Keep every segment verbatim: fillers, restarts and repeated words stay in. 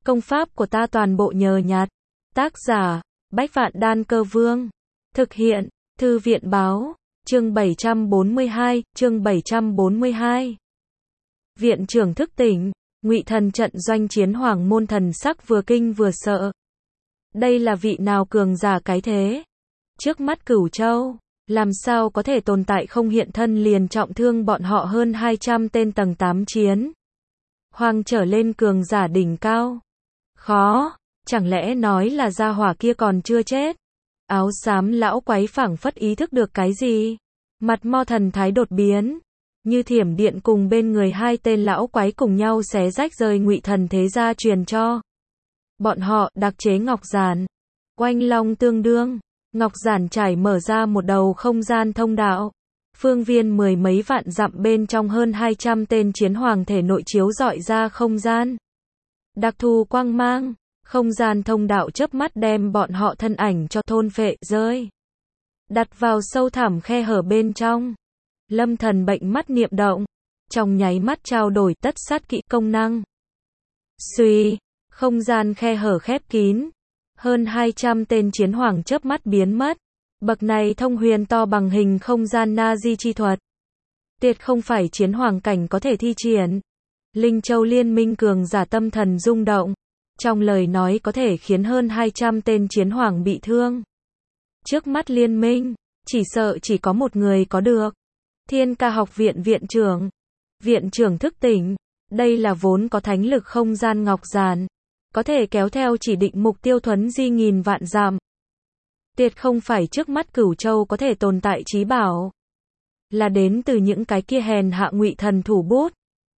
Công pháp của ta toàn bộ nhờ nhặt. Tác giả, Bách Vạn Đan Cơ Vương. Thực hiện, Thư viện Báo. Chương bảy trăm bốn mươi hai, chương bảy trăm bốn mươi hai. Viện trưởng thức tỉnh, Ngụy Thần trận doanh chiến Hoàng môn thần sắc vừa kinh vừa sợ. Đây là vị nào cường giả cái thế? Trước mắt Cửu Châu, làm sao có thể tồn tại không hiện thân liền trọng thương bọn họ hơn hai trăm tên tầng tám chiến Hoàng trở lên cường giả đỉnh cao. Khó, chẳng lẽ nói là gia hỏa kia còn chưa chết? Áo xám lão quái phảng phất ý thức được cái gì, mặt mo thần thái đột biến, như thiểm điện cùng bên người hai tên lão quái cùng nhau xé rách rời Ngụy Thần thế gia truyền cho bọn họ đặc chế ngọc giản. Oanh long tương đương, ngọc giản trải mở ra một đầu không gian thông đạo. Phương viên mười mấy vạn dặm bên trong hơn hai trăm tên chiến hoàng thể nội chiếu rọi ra không gian đặc thù quang mang, không gian thông đạo chớp mắt đem bọn họ thân ảnh cho thôn phệ rơi, đặt vào sâu thẳm khe hở bên trong. Lâm Thần bệnh mắt niệm động, trong nháy mắt trao đổi tất sát kỹ công năng. Suy, không gian khe hở khép kín, hơn hai trăm tên chiến hoàng chớp mắt biến mất. Bậc này thông huyền to bằng hình không gian na di chi thuật, tuyệt không phải chiến hoàng cảnh có thể thi triển. Linh Châu liên minh cường giả tâm thần rung động, trong lời nói có thể khiến hơn hai trăm tên chiến hoàng bị thương. Trước mắt liên minh, chỉ sợ chỉ có một người có được. Thiên Ca học viện viện trưởng. Viện trưởng thức tỉnh, đây là vốn có thánh lực không gian ngọc giản, có thể kéo theo chỉ định mục tiêu thuấn di nghìn vạn dặm. Tuyệt không phải trước mắt Cửu Châu có thể tồn tại trí bảo, là đến từ những cái kia hèn hạ Ngụy Thần thủ bút.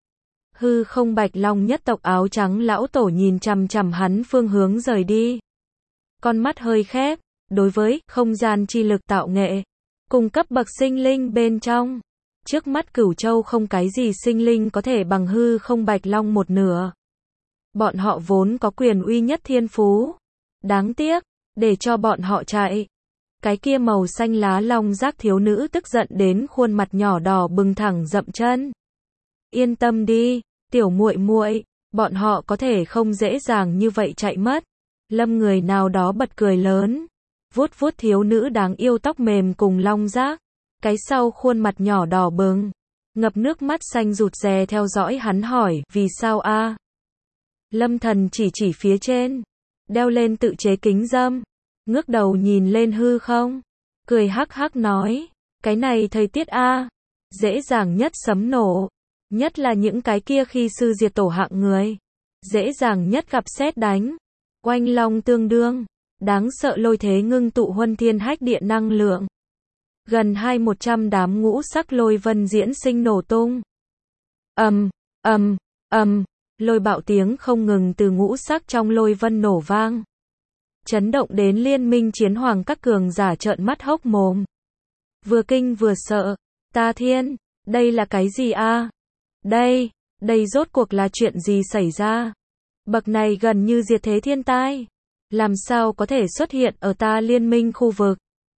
Hư không Bạch Long nhất tộc áo trắng lão tổ nhìn chằm chằm hắn phương hướng rời đi, con mắt hơi khép. Đối với không gian chi lực tạo nghệ, cùng cấp bậc sinh linh bên trong, trước mắt Cửu Châu không cái gì sinh linh có thể bằng hư không Bạch Long một nửa. Bọn họ vốn có quyền uy nhất thiên phú, đáng tiếc, để cho bọn họ chạy. Cái kia màu xanh lá long giác thiếu nữ tức giận đến khuôn mặt nhỏ đỏ bừng thẳng dậm chân. Yên tâm đi, tiểu muội muội, bọn họ có thể không dễ dàng như vậy chạy mất. Lâm người nào đó bật cười lớn, vuốt vuốt thiếu nữ đáng yêu tóc mềm cùng long giác, cái sau khuôn mặt nhỏ đỏ bừng, ngập nước mắt xanh rụt rè theo dõi hắn hỏi, vì sao a? Lâm Thần chỉ chỉ phía trên, đeo lên tự chế kính râm, ngước đầu nhìn lên hư không, cười hắc hắc nói, cái này thời tiết a, dễ dàng nhất sấm nổ, nhất là những cái kia khi sư diệt tổ hạng người, dễ dàng nhất gặp sét đánh. Oanh long tương đương, đáng sợ lôi thế ngưng tụ huân thiên hách địa năng lượng. Gần hai một trăm đám ngũ sắc lôi vân diễn sinh nổ tung. Ầm, ầm, ầm, lôi bạo tiếng không ngừng từ ngũ sắc trong lôi vân nổ vang, chấn động đến liên minh chiến hoàng các cường giả trợn mắt hốc mồm, vừa kinh vừa sợ. Ta thiên, đây là cái gì a? Đây, đây rốt cuộc là chuyện gì xảy ra? Bậc này gần như diệt thế thiên tai, làm sao có thể xuất hiện ở ta liên minh khu vực?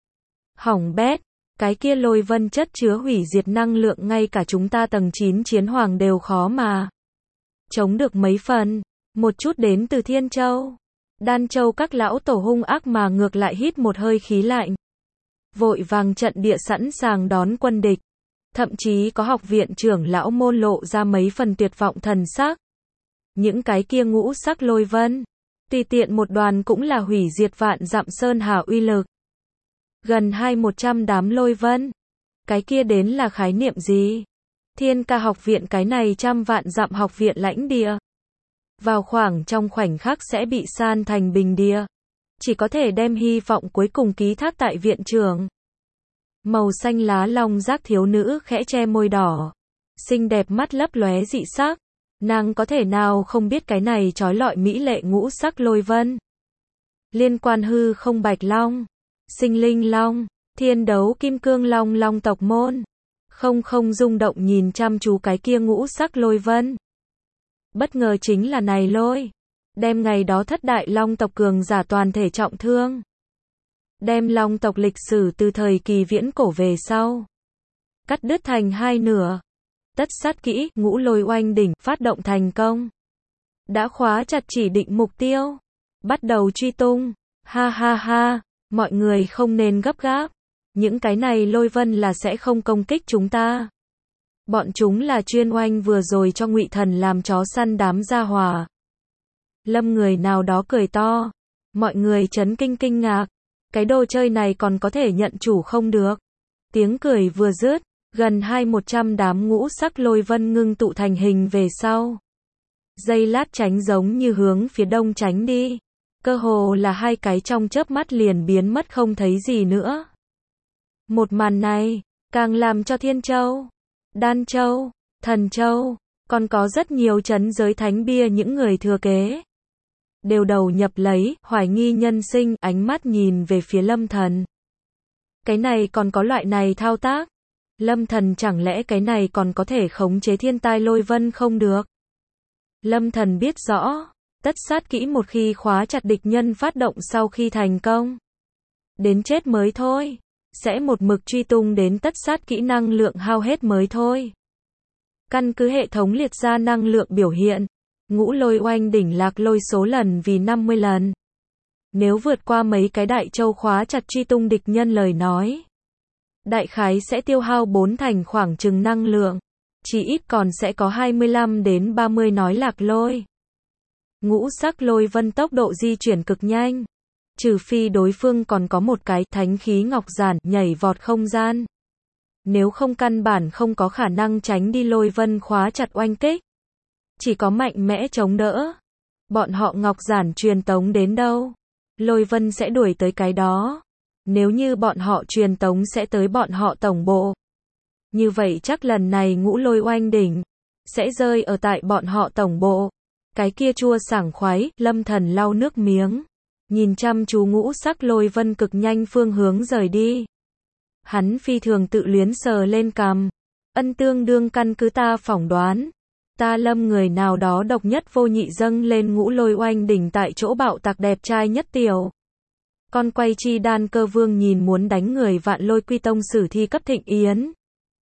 Hỏng bét, cái kia lôi vân chất chứa hủy diệt năng lượng ngay cả chúng ta tầng chín chiến hoàng đều khó mà chống được mấy phần. Một chút đến từ Thiên Châu, Đan Châu các lão tổ hung ác mà ngược lại hít một hơi khí lạnh, vội vàng trận địa sẵn sàng đón quân địch. Thậm chí có học viện trưởng lão môn lộ ra mấy phần tuyệt vọng thần sắc. Những cái kia ngũ sắc lôi vân, tùy tiện một đoàn cũng là hủy diệt vạn dặm sơn hà uy lực. Gần hai một trăm đám lôi vân, cái kia đến là khái niệm gì? Thiên Ca học viện cái này trăm vạn dặm học viện lãnh địa, vào khoảng trong khoảnh khắc sẽ bị san thành bình địa, chỉ có thể đem hy vọng cuối cùng ký thác tại viện trưởng. Màu xanh lá long giác thiếu nữ khẽ che môi đỏ, xinh đẹp mắt lấp lóe dị sắc. Nàng có thể nào không biết cái này trói lọi mỹ lệ ngũ sắc lôi vân liên quan hư không Bạch Long, sinh linh long, thiên đấu kim cương long long tộc môn. Không không rung động nhìn chăm chú cái kia ngũ sắc lôi vân. Bất ngờ chính là này lôi, đem ngày đó thất đại long tộc cường giả toàn thể trọng thương, đem long tộc lịch sử từ thời kỳ viễn cổ về sau cắt đứt thành hai nửa. Tất sát kỹ, ngũ lôi oanh đỉnh, phát động thành công. đã khóa chặt chỉ định mục tiêu. Bắt đầu truy tung. Ha ha ha, mọi người không nên gấp gáp. Những cái này Lôi Vân là sẽ không công kích chúng ta. Bọn chúng là chuyên oanh vừa rồi cho Ngụy Thần làm chó săn đám gia hỏa. Lâm người nào đó cười to. Mọi người chấn kinh kinh ngạc. Cái đồ chơi này còn có thể nhận chủ không được. Tiếng cười vừa dứt, gần hai một trăm đám ngũ sắc lôi vân ngưng tụ thành hình về sau. Giây lát tránh giống như hướng phía đông tránh đi. Cơ hồ là hai cái trong chớp mắt liền biến mất không thấy gì nữa. Một màn này, càng làm cho Thiên Châu, Đan Châu, Thần Châu, còn có rất nhiều trấn giới thánh bia những người thừa kế. Đều đầu nhập lấy, hoài nghi nhân sinh, ánh mắt nhìn về phía Lâm Thần. Cái này còn có loại này thao tác. Lâm Thần chẳng lẽ cái này còn có thể khống chế thiên tai lôi vân không được. Lâm Thần biết rõ, tất sát kỹ một khi khóa chặt địch nhân phát động sau khi thành công. Đến chết mới thôi. Sẽ một mực truy tung đến tất sát kỹ năng lượng hao hết mới thôi. Căn cứ hệ thống liệt ra năng lượng biểu hiện, ngũ lôi oanh đỉnh lạc lôi số lần vì năm mươi lần. Nếu vượt qua mấy cái đại châu khóa chặt truy tung địch nhân lời nói, đại khái sẽ tiêu hao bốn thành khoảng chừng năng lượng, chỉ ít còn sẽ có hai mươi lăm đến ba mươi nói lạc lôi. Ngũ sắc lôi vân tốc độ di chuyển cực nhanh, trừ phi đối phương còn có một cái thánh khí ngọc giản nhảy vọt không gian. Nếu không căn bản không có khả năng tránh đi lôi vân khóa chặt oanh kích. Chỉ có mạnh mẽ chống đỡ. Bọn họ ngọc giản truyền tống đến đâu, lôi vân sẽ đuổi tới cái đó. Nếu như bọn họ truyền tống sẽ tới bọn họ tổng bộ. Như vậy chắc lần này ngũ lôi oanh đỉnh sẽ rơi ở tại bọn họ tổng bộ. Cái kia chua sảng khoái, Lâm Thần lau nước miếng. Nhìn chăm chú ngũ sắc lôi vân cực nhanh phương hướng rời đi. Hắn phi thường tự luyến sờ lên cằm. Ân tương đương căn cứ ta phỏng đoán. Ta Lâm người nào đó độc nhất vô nhị dâng lên ngũ lôi oanh đỉnh tại chỗ bạo tạc đẹp trai nhất tiểu. Con quay chi đan cơ vương nhìn muốn đánh người vạn lôi quy tông sử thi cấp thịnh yến.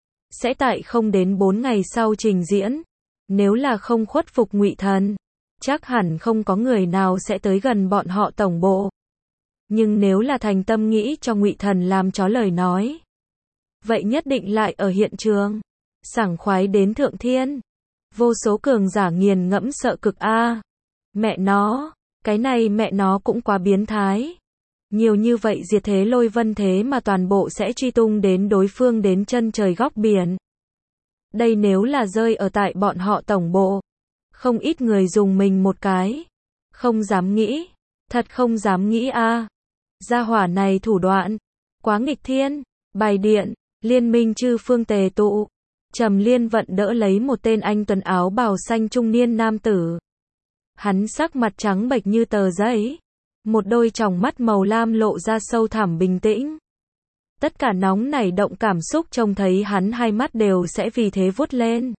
Sẽ tại không đến bốn ngày sau trình diễn. Nếu là không khuất phục Ngụy Thần, chắc hẳn không có người nào sẽ tới gần bọn họ tổng bộ. Nhưng nếu là thành tâm nghĩ cho Ngụy Thần làm chó lời nói, vậy nhất định lại ở hiện trường. Sảng khoái đến thượng thiên. Vô số cường giả nghiền ngẫm sợ cực a. Mẹ nó, cái này mẹ nó cũng quá biến thái. Nhiều như vậy diệt thế lôi vân thế mà toàn bộ sẽ truy tung đến đối phương đến chân trời góc biển. Đây nếu là rơi ở tại bọn họ tổng bộ, không ít người dùng mình một cái. Không dám nghĩ. Thật không dám nghĩ a. Gia hỏa này thủ đoạn quá nghịch thiên. Bài điện, liên minh chư phương tề tụ. Trầm Liên vận đỡ lấy một tên anh tuấn áo bào xanh trung niên nam tử. Hắn sắc mặt trắng bệch như tờ giấy. Một đôi tròng mắt màu lam lộ ra sâu thẳm bình tĩnh. Tất cả nóng nảy động cảm xúc trông thấy hắn hai mắt đều sẽ vì thế vuốt lên.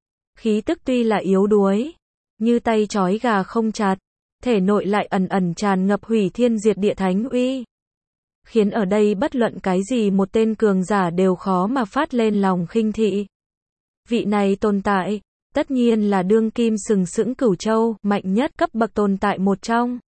Khí tức tuy là yếu đuối, như tay trói gà không chặt, thể nội lại ẩn ẩn tràn ngập hủy thiên diệt địa thánh uy. Khiến ở đây bất luận cái gì một tên cường giả đều khó mà phát lên lòng khinh thị. Vị này tồn tại, tất nhiên là đương kim sừng sững cửu châu, mạnh nhất cấp bậc tồn tại một trong.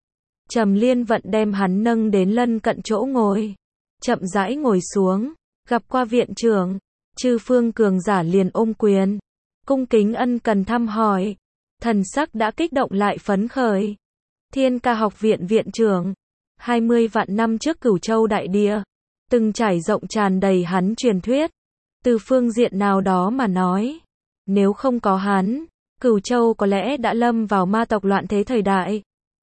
Trầm Liên vận đem hắn nâng đến lân cận chỗ ngồi. Chậm rãi ngồi xuống, gặp qua viện trưởng, chư phương cường giả liền ôm quyền. Cung kính ân cần thăm hỏi. Thần sắc đã kích động lại phấn khởi. Thiên Ca học viện viện trưởng. hai mươi vạn năm trước cửu châu đại địa. Từng trải rộng tràn đầy hắn truyền thuyết. Từ phương diện nào đó mà nói. Nếu không có hắn, cửu châu có lẽ đã lâm vào ma tộc loạn thế thời đại.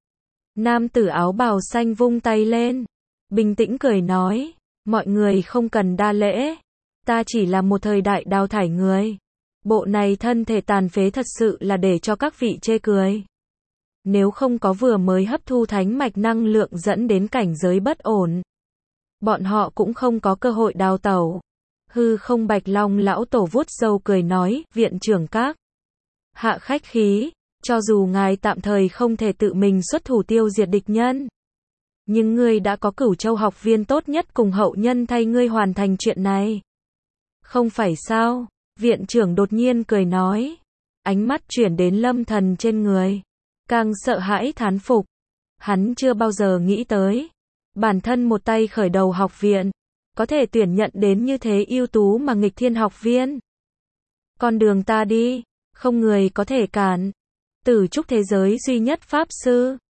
Nam tử áo bào xanh vung tay lên. Bình tĩnh cười nói. Mọi người không cần đa lễ. Ta chỉ là một thời đại đào thải người. Bộ này thân thể tàn phế thật sự là để cho các vị chê cười. Nếu không có vừa mới hấp thu thánh mạch năng lượng dẫn đến cảnh giới bất ổn, bọn họ cũng không có cơ hội đào tẩu. Hư không Bạch Long lão tổ vuốt râu cười nói, viện trưởng các hạ khách khí, cho dù ngài tạm thời không thể tự mình xuất thủ tiêu diệt địch nhân, nhưng ngươi đã có cửu châu học viên tốt nhất cùng hậu nhân thay ngươi hoàn thành chuyện này. Không phải sao? Viện trưởng đột nhiên cười nói. ánh mắt chuyển đến Lâm Thần trên người. Càng sợ hãi thán phục. Hắn chưa bao giờ nghĩ tới. Bản thân một tay khởi đầu học viện. Có thể tuyển nhận đến như thế ưu tú mà nghịch thiên học viên. Con đường ta đi. Không người có thể cản. Tử trúc thế giới duy nhất pháp sư.